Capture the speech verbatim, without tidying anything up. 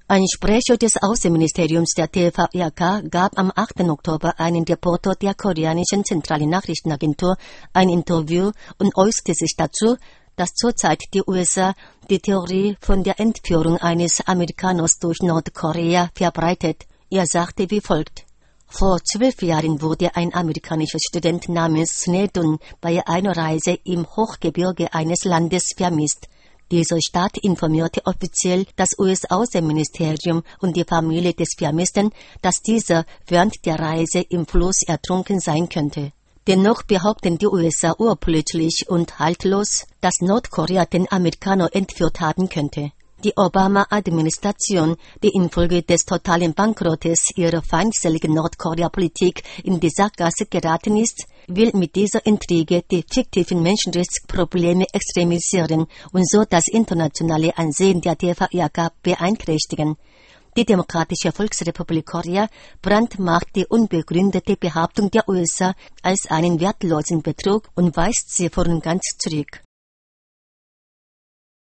Ein Sprecher des Außenministeriums der T V I K gab am achten Oktober einem Reporter der koreanischen zentralen Nachrichtenagentur ein Interview und äußerte sich dazu, dass zurzeit die U S A die Theorie von der Entführung eines Amerikaners durch Nordkorea verbreitet. Er sagte wie folgt: Vor zwölf Jahren wurde ein amerikanischer Student namens Snedon bei einer Reise im Hochgebirge eines Landes vermisst. Dieser Staat informierte offiziell das U S-Außenministerium und die Familie des Vermissten, dass dieser während der Reise im Fluss ertrunken sein könnte. Dennoch behaupten die U S A urplötzlich und haltlos, dass Nordkorea den Amerikaner entführt haben könnte. Die Obama-Administration, die infolge des totalen Bankrottes ihrer feindseligen Nordkorea-Politik in die Sackgasse geraten ist, will mit dieser Intrige die fiktiven Menschenrechtsprobleme extremisieren und so das internationale Ansehen der T V I K beeinträchtigen. Die Demokratische Volksrepublik Korea brandmarkt die unbegründete Behauptung der U S A als einen wertlosen Betrug und weist sie voll und ganz zurück.